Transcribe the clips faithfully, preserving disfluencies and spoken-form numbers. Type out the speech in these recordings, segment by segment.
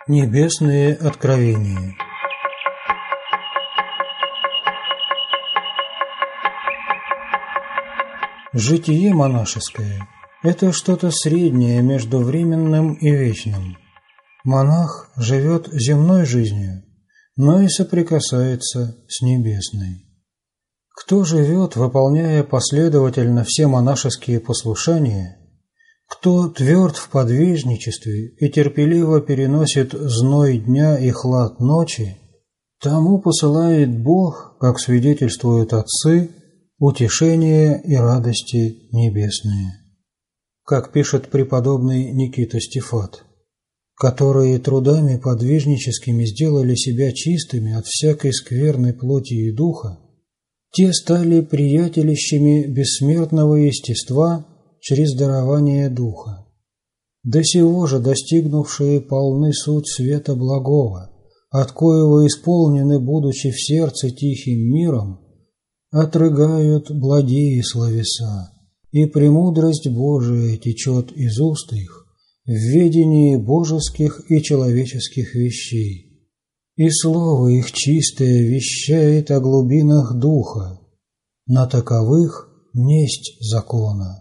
Небесные откровения. Житие монашеское – это что-то среднее между временным и вечным. Монах живет земной жизнью, но и соприкасается с небесной. Кто живет, выполняя последовательно все монашеские послушания, кто тверд в подвижничестве и терпеливо переносит зной дня и хлад ночи, тому посылает Бог, как свидетельствуют отцы, утешение и радости небесные. Как пишет преподобный Никита Стефат, которые трудами подвижническими сделали себя чистыми от всякой скверной плоти и духа, те стали приятелищами бессмертного естества через дарование духа. До сего же достигнувшие полны суть света благого, от коего исполнены, будучи в сердце тихим миром, отрыгают благие словеса, и премудрость Божия течет из уст их в ведении божеских и человеческих вещей, и слово их чистое вещает о глубинах духа, на таковых несть закона.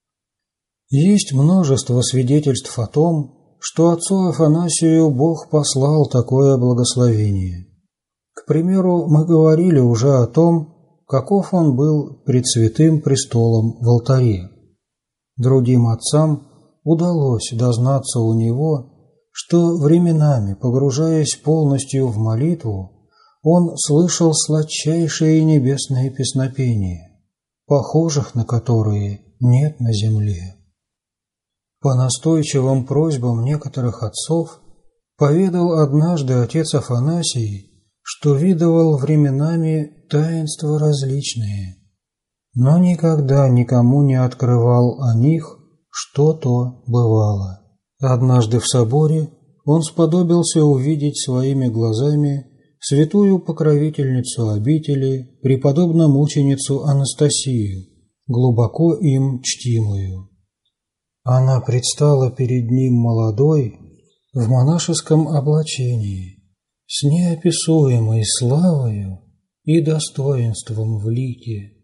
Есть множество свидетельств о том, что отцу Афанасию Бог послал такое благословение. К примеру, мы говорили уже о том, каков он был пред святым престолом в алтаре. Другим отцам удалось дознаться у него, что временами, погружаясь полностью в молитву, он слышал сладчайшие небесные песнопения, похожих на которые нет на земле. По настойчивым просьбам некоторых отцов поведал однажды отец Афанасий, что видывал временами таинства различные, но никогда никому не открывал о них, что то бывало. Однажды в соборе он сподобился увидеть своими глазами святую покровительницу обители, преподобно-мученицу Анастасию, глубоко им чтимую. Она предстала перед ним молодой, в монашеском облачении, с неописуемой славою и достоинством в лике.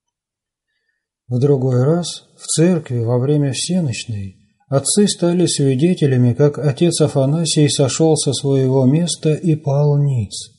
В другой раз в церкви во время всенощной отцы стали свидетелями, как отец Афанасий сошел со своего места и пал ниц.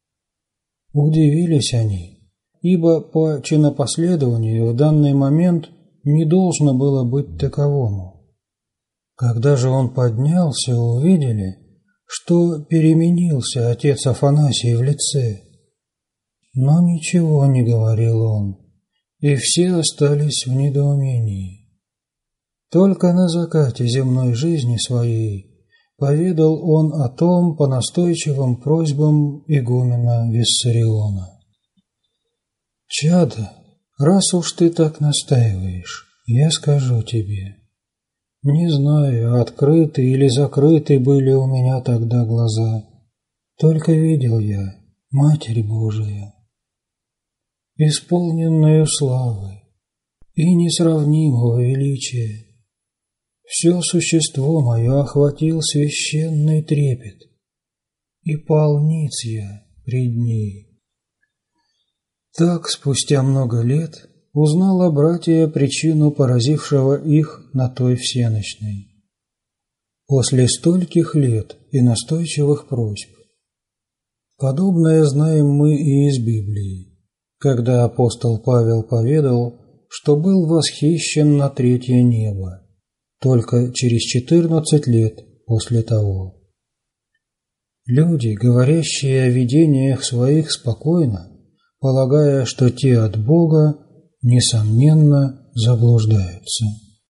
Удивились они, ибо по чинопоследованию в данный момент не должно было быть таковому. Когда же он поднялся, увидели, что переменился отец Афанасий в лице. Но ничего не говорил он, и все остались в недоумении. Только на закате земной жизни своей поведал он о том по настойчивым просьбам игумена Виссариона. «Чадо, раз уж ты так настаиваешь, я скажу тебе. Не знаю, открыты или закрыты были у меня тогда глаза, только видел я Матерь Божия, исполненную славы и несравнимого величия. Все существо мое охватил священный трепет, и пал ниц я пред ней». Так, спустя много лет, узнала братья причину поразившего их на той всенощной. После стольких лет и настойчивых просьб. Подобное знаем мы и из Библии, когда апостол Павел поведал, что был восхищен на третье небо, только через четырнадцать лет после того. Люди, говорящие о видениях своих спокойно, полагая, что те от Бога, несомненно, заблуждаются.